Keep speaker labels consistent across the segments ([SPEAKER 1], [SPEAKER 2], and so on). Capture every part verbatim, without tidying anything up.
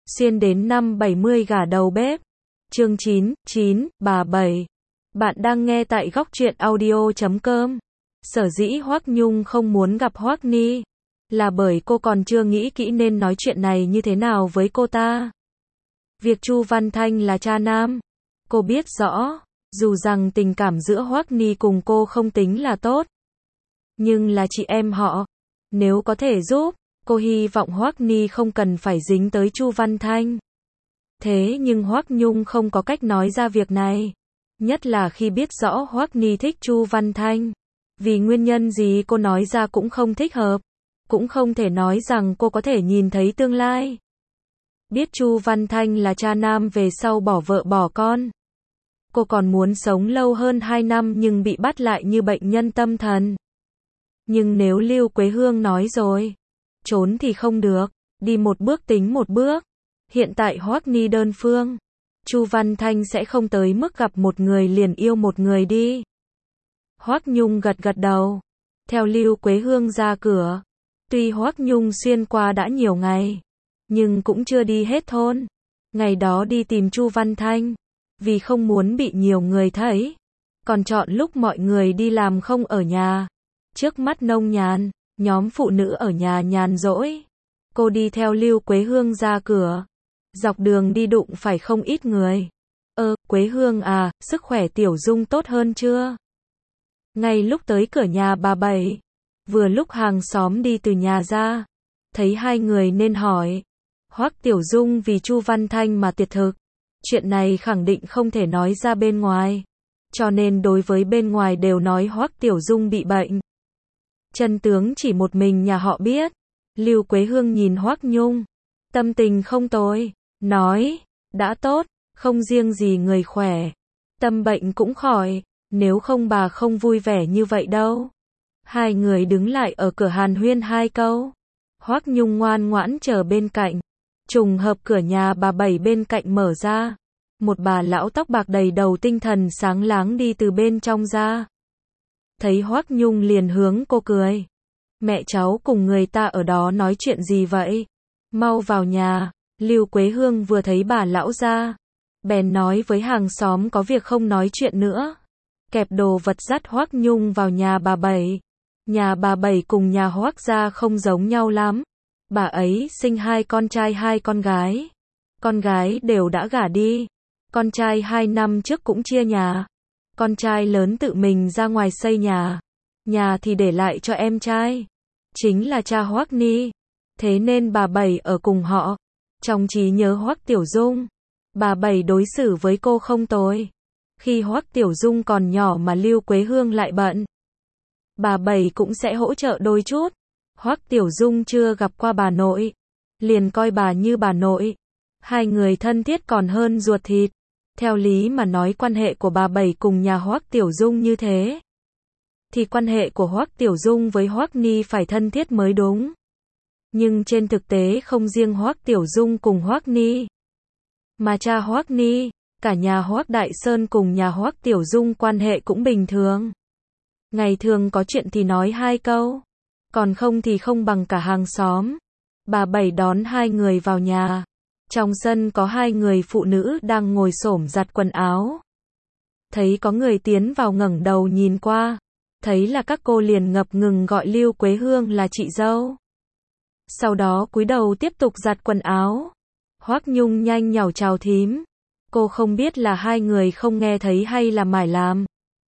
[SPEAKER 1] Xuyên đến năm bảy mươi gả đầu bếp. Chương chín, chín, bà Bảy. Bạn đang nghe tại góc truyện audio chấm com. Sở dĩ Hoắc Nhung không muốn gặp Hoắc Ni là bởi cô còn chưa nghĩ kỹ nên nói chuyện này như thế nào với cô ta. Việc Chu Văn Thanh là cha nam, cô biết rõ, dù rằng tình cảm giữa Hoắc Ni cùng cô không tính là tốt, nhưng là chị em họ, nếu có thể giúp, cô hy vọng Hoắc Ni không cần phải dính tới Chu Văn Thanh. Thế nhưng Hoắc Nhung không có cách nói ra việc này, nhất là khi biết rõ Hoắc Ni thích Chu Văn Thanh. Vì nguyên nhân gì cô nói ra cũng không thích hợp, cũng không thể nói rằng cô có thể nhìn thấy tương lai. Biết Chu Văn Thanh là cha nam về sau bỏ vợ bỏ con. Cô còn muốn sống lâu hơn hai năm nhưng bị bắt lại như bệnh nhân tâm thần. Nhưng nếu Lưu Quế Hương nói rồi, trốn thì không được, đi một bước tính một bước. Hiện tại Hoắc Ni đơn phương, Chu Văn Thanh sẽ không tới mức gặp một người liền yêu một người đi. Hoắc Nhung gật gật đầu, theo Lưu Quế Hương ra cửa. Tuy Hoắc Nhung xuyên qua đã nhiều ngày, nhưng cũng chưa đi hết thôn. Ngày đó đi tìm Chu Văn Thanh, vì không muốn bị nhiều người thấy, còn chọn lúc mọi người đi làm không ở nhà. Trước mắt nông nhàn, nhóm phụ nữ ở nhà nhàn rỗi. Cô đi theo Lưu Quế Hương ra cửa. Dọc đường đi đụng phải không ít người. Ơ, Quế Hương à, sức khỏe Tiểu Dung tốt hơn chưa? Ngay lúc tới cửa nhà bà Bảy, vừa lúc hàng xóm đi từ nhà ra, thấy hai người nên hỏi. Hoắc Tiểu Dung vì Chu Văn Thanh mà tuyệt thực. Chuyện này khẳng định không thể nói ra bên ngoài, cho nên đối với bên ngoài đều nói Hoắc Tiểu Dung bị bệnh. Chân tướng chỉ một mình nhà họ biết. Lưu Quế Hương nhìn Hoắc Nhung, tâm tình không tồi, nói, đã tốt, không riêng gì người khỏe, tâm bệnh cũng khỏi, nếu không bà không vui vẻ như vậy đâu. Hai người đứng lại ở cửa hàn huyên hai câu. Hoắc Nhung ngoan ngoãn chờ bên cạnh. Trùng hợp cửa nhà bà Bảy bên cạnh mở ra. Một bà lão tóc bạc đầy đầu tinh thần sáng láng đi từ bên trong ra. Thấy Hoắc Nhung liền hướng cô cười. Mẹ cháu cùng người ta ở đó nói chuyện gì vậy? Mau vào nhà. Lưu Quế Hương vừa thấy bà lão ra, bèn nói với hàng xóm có việc không nói chuyện nữa. Kẹp đồ vật dắt Hoắc Nhung vào nhà bà Bảy. Nhà bà Bảy cùng nhà Hoắc gia không giống nhau lắm. Bà ấy sinh hai con trai hai con gái. Con gái đều đã gả đi. Con trai hai năm trước cũng chia nhà. Con trai lớn tự mình ra ngoài xây nhà. Nhà thì để lại cho em trai, chính là cha Hoắc Ni. Thế nên bà Bảy ở cùng họ. Trong trí nhớ Hoắc Tiểu Dung, bà Bảy đối xử với cô không tồi. Khi Hoắc Tiểu Dung còn nhỏ mà Lưu Quế Hương lại bận, bà Bảy cũng sẽ hỗ trợ đôi chút. Hoắc Tiểu Dung chưa gặp qua bà nội, liền coi bà như bà nội. Hai người thân thiết còn hơn ruột thịt. Theo lý mà nói quan hệ của bà Bảy cùng nhà Hoắc Tiểu Dung như thế, thì quan hệ của Hoắc Tiểu Dung với Hoắc Ni phải thân thiết mới đúng. Nhưng trên thực tế không riêng Hoắc Tiểu Dung cùng Hoắc Ni, mà cha Hoắc Ni, cả nhà Hoắc Đại Sơn cùng nhà Hoắc Tiểu Dung quan hệ cũng bình thường. Ngày thường có chuyện thì nói hai câu, còn không thì không bằng cả hàng xóm. Bà Bảy đón hai người vào nhà. Trong sân có hai người phụ nữ đang ngồi xổm giặt quần áo. Thấy có người tiến vào ngẩng đầu nhìn qua, thấy là các cô liền ngập ngừng gọi Lưu Quế Hương là chị dâu. Sau đó cúi đầu tiếp tục giặt quần áo. Hoắc Nhung nhanh nhảu chào thím. Cô không biết là hai người không nghe thấy hay là mải làm,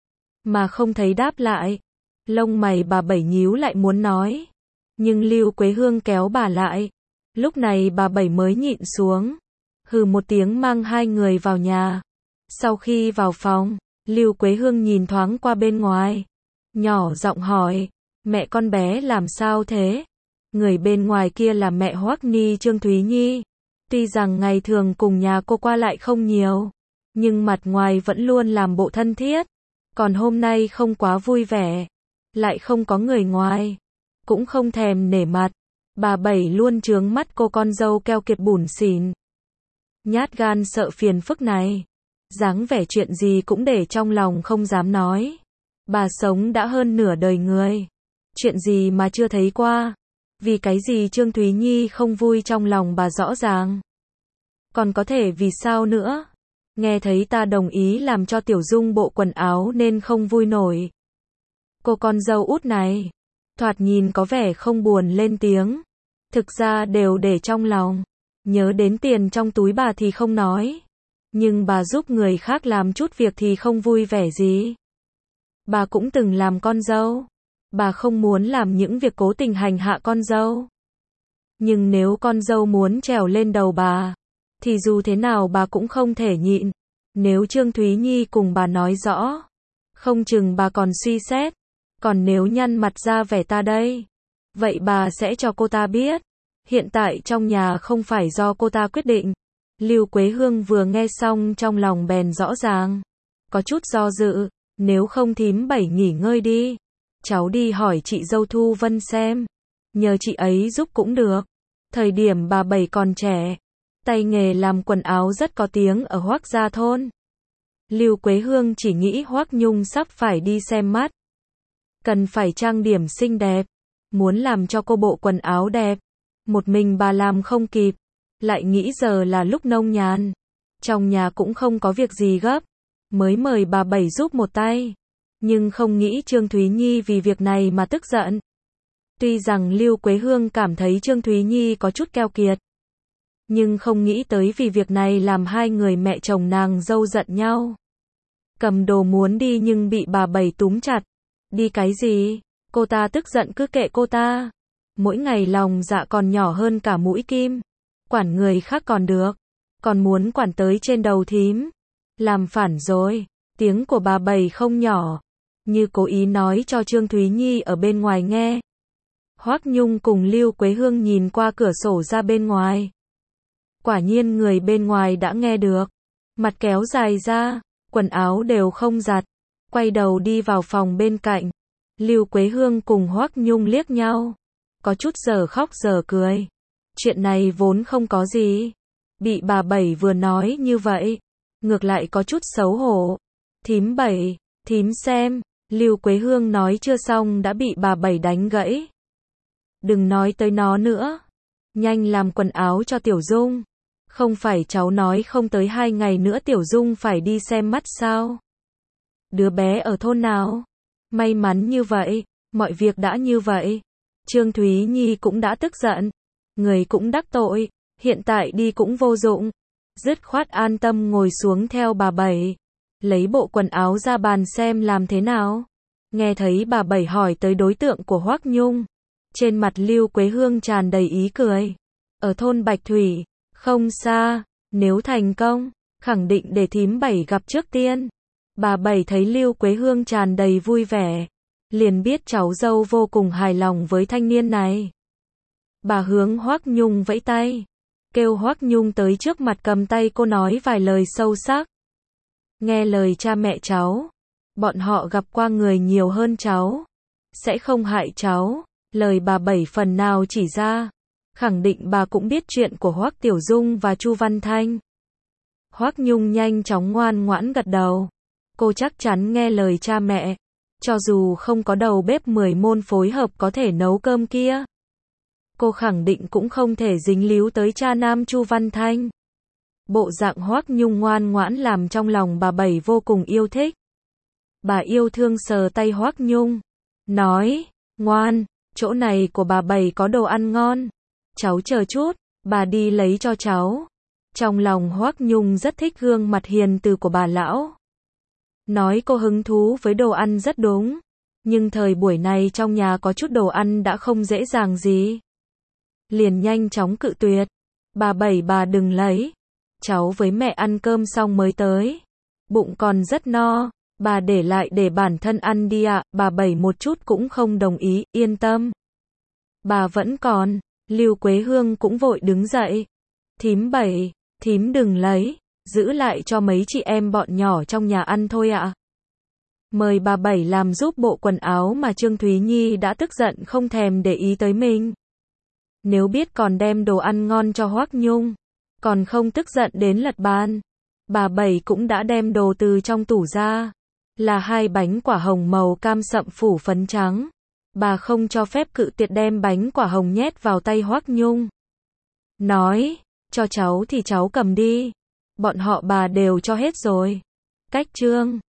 [SPEAKER 1] mà không thấy đáp lại. Lông mày bà Bảy nhíu lại muốn nói, nhưng Lưu Quế Hương kéo bà lại. Lúc này bà Bảy mới nhịn xuống, hừ một tiếng mang hai người vào nhà. Sau khi vào phòng, Lưu Quế Hương nhìn thoáng qua bên ngoài, nhỏ giọng hỏi, mẹ con bé làm sao thế? Người bên ngoài kia là mẹ Hoắc Ni Trương Thúy Nhi. Tuy rằng ngày thường cùng nhà cô qua lại không nhiều, nhưng mặt ngoài vẫn luôn làm bộ thân thiết. Còn hôm nay không quá vui vẻ, lại không có người ngoài, cũng không thèm nể mặt. Bà Bảy luôn trướng mắt cô con dâu keo kiệt bủn xỉn, nhát gan sợ phiền phức này, dáng vẻ chuyện gì cũng để trong lòng không dám nói. Bà sống đã hơn nửa đời người, chuyện gì mà chưa thấy qua. Vì cái gì Trương Thúy Nhi không vui trong lòng bà rõ ràng. Còn có thể vì sao nữa? Nghe thấy ta đồng ý làm cho Tiểu Dung bộ quần áo nên không vui nổi. Cô con dâu út này, thoạt nhìn có vẻ không buồn lên tiếng. Thực ra đều để trong lòng. Nhớ đến tiền trong túi bà thì không nói. Nhưng bà giúp người khác làm chút việc thì không vui vẻ gì. Bà cũng từng làm con dâu. Bà không muốn làm những việc cố tình hành hạ con dâu. Nhưng nếu con dâu muốn trèo lên đầu bà, thì dù thế nào bà cũng không thể nhịn. Nếu Trương Thúy Nhi cùng bà nói rõ, không chừng bà còn suy xét. Còn nếu nhăn mặt ra vẻ ta đây, vậy bà sẽ cho cô ta biết. Hiện tại trong nhà không phải do cô ta quyết định. Lưu Quế Hương vừa nghe xong trong lòng bèn rõ ràng. Có chút do dự, nếu không thím Bảy nghỉ ngơi đi. Cháu đi hỏi chị dâu Thu Vân xem. Nhờ chị ấy giúp cũng được. Thời điểm bà Bảy còn trẻ, tay nghề làm quần áo rất có tiếng ở Hoác Gia thôn. Lưu Quế Hương chỉ nghĩ Hoác Nhung sắp phải đi xem mắt. Cần phải trang điểm xinh đẹp. Muốn làm cho cô bộ quần áo đẹp. Một mình bà làm không kịp. Lại nghĩ giờ là lúc nông nhàn. Trong nhà cũng không có việc gì gấp. Mới mời bà Bảy giúp một tay. Nhưng không nghĩ Trương Thúy Nhi vì việc này mà tức giận. Tuy rằng Lưu Quế Hương cảm thấy Trương Thúy Nhi có chút keo kiệt. Nhưng không nghĩ tới vì việc này làm hai người mẹ chồng nàng dâu giận nhau. Cầm đồ muốn đi nhưng bị bà Bảy túm chặt. Đi cái gì? Cô ta tức giận cứ kệ cô ta. Mỗi ngày lòng dạ còn nhỏ hơn cả mũi kim. Quản người khác còn được. Còn muốn quản tới trên đầu thím. Làm phản rồi. Tiếng của bà Bảy không nhỏ. Như cố ý nói cho Trương Thúy Nhi ở bên ngoài nghe. Hoác Nhung cùng Lưu Quế Hương nhìn qua cửa sổ ra bên ngoài. Quả nhiên người bên ngoài đã nghe được. Mặt kéo dài ra. Quần áo đều không giặt. Quay đầu đi vào phòng bên cạnh. Lưu Quế Hương cùng Hoác Nhung liếc nhau. Có chút giờ khóc giờ cười. Chuyện này vốn không có gì. Bị bà Bảy vừa nói như vậy. Ngược lại có chút xấu hổ. Thím Bảy, thím xem. Lưu Quế Hương nói chưa xong đã bị bà Bảy đánh gãy. Đừng nói tới nó nữa. Nhanh làm quần áo cho Tiểu Dung. Không phải cháu nói không tới hai ngày nữa Tiểu Dung phải đi xem mắt sao? Đứa bé ở thôn nào? May mắn như vậy, mọi việc đã như vậy. Trương Thúy Nhi cũng đã tức giận. Người cũng đắc tội, hiện tại đi cũng vô dụng. Dứt khoát an tâm ngồi xuống theo bà Bảy. Lấy bộ quần áo ra bàn xem làm thế nào. Nghe thấy bà Bảy hỏi tới đối tượng của Hoác Nhung. Trên mặt Lưu Quế Hương tràn đầy ý cười. Ở thôn Bạch Thủy, không xa, nếu thành công, khẳng định để thím Bảy gặp trước tiên. Bà Bảy thấy Lưu Quế Hương tràn đầy vui vẻ. Liền biết cháu dâu vô cùng hài lòng với thanh niên này. Bà hướng Hoác Nhung vẫy tay. Kêu Hoác Nhung tới trước mặt cầm tay cô nói vài lời sâu sắc. Nghe lời cha mẹ cháu. Bọn họ gặp qua người nhiều hơn cháu. Sẽ không hại cháu. Lời bà Bảy phần nào chỉ ra. Khẳng định bà cũng biết chuyện của Hoác Tiểu Dung và Chu Văn Thanh. Hoác Nhung nhanh chóng ngoan ngoãn gật đầu. Cô chắc chắn nghe lời cha mẹ. Cho dù không có đầu bếp mười môn phối hợp có thể nấu cơm kia. Cô khẳng định cũng không thể dính líu tới cha nam Chu Văn Thanh. Bộ dạng Hoác Nhung ngoan ngoãn làm trong lòng bà Bảy vô cùng yêu thích. Bà yêu thương sờ tay Hoác Nhung. Nói, ngoan, chỗ này của bà Bảy có đồ ăn ngon. Cháu chờ chút, bà đi lấy cho cháu. Trong lòng Hoác Nhung rất thích gương mặt hiền từ của bà lão. Nói cô hứng thú với đồ ăn rất đúng. Nhưng thời buổi này trong nhà có chút đồ ăn đã không dễ dàng gì. Liền nhanh chóng cự tuyệt. Bà Bảy bà đừng lấy. Cháu với mẹ ăn cơm xong mới tới. Bụng còn rất no. Bà để lại để bản thân ăn đi ạ. Bà Bảy một chút cũng không đồng ý, yên tâm. Bà vẫn còn. Lưu Quế Hương cũng vội đứng dậy. Thím Bảy, thím đừng lấy. Giữ lại cho mấy chị em bọn nhỏ trong nhà ăn thôi ạ. Mời bà Bảy làm giúp bộ quần áo mà Trương Thúy Nhi đã tức giận không thèm để ý tới mình. Nếu biết còn đem đồ ăn ngon cho Hoác Nhung. Còn không tức giận đến lật bàn. Bà Bảy cũng đã đem đồ từ trong tủ ra. Là hai bánh quả hồng màu cam sậm phủ phấn trắng. Bà không cho phép cự tuyệt đem bánh quả hồng nhét vào tay Hoác Nhung. Nói, Cho cháu thì cháu cầm đi. Bọn họ bà đều cho hết rồi. Cách trương.